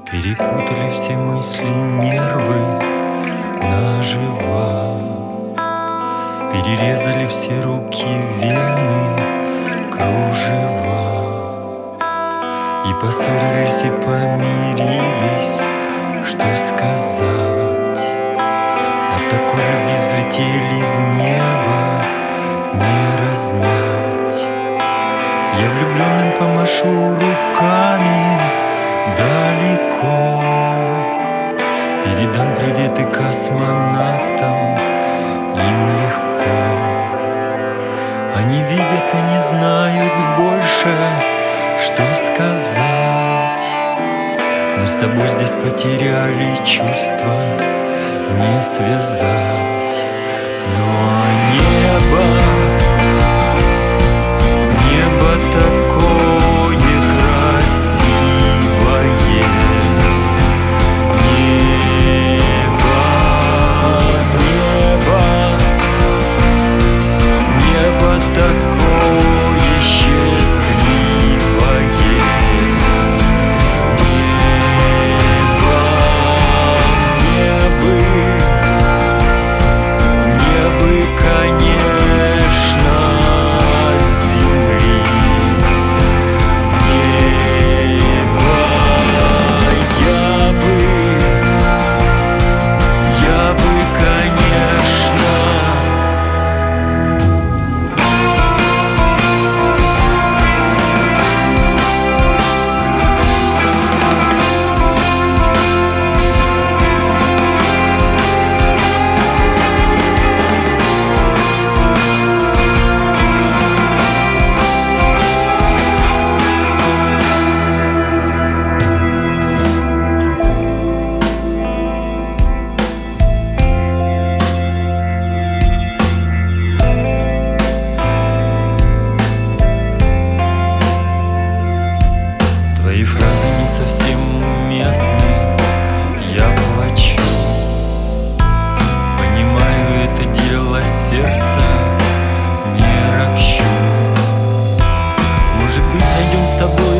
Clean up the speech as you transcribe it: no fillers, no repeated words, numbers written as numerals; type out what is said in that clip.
Перепутали все мысли, нервы наживо. Перерезали все руки, вены, кружева. И поссорились, и помирились, что сказать. От такой любви взлетели в небо, не разнять. Я влюбленным помашу руками далеко, передам приветы космонавтам, им легко. Они видят и не знают больше, что сказать. Мы с тобой здесь потеряли чувства, не связать. Но небо такое красивое, небо такое счастливое, мне бы, конечно, от земли. Твои фразы не совсем уместны, я плачу. Понимаю, это дело сердца, не ропщу. Может быть, найдем с тобой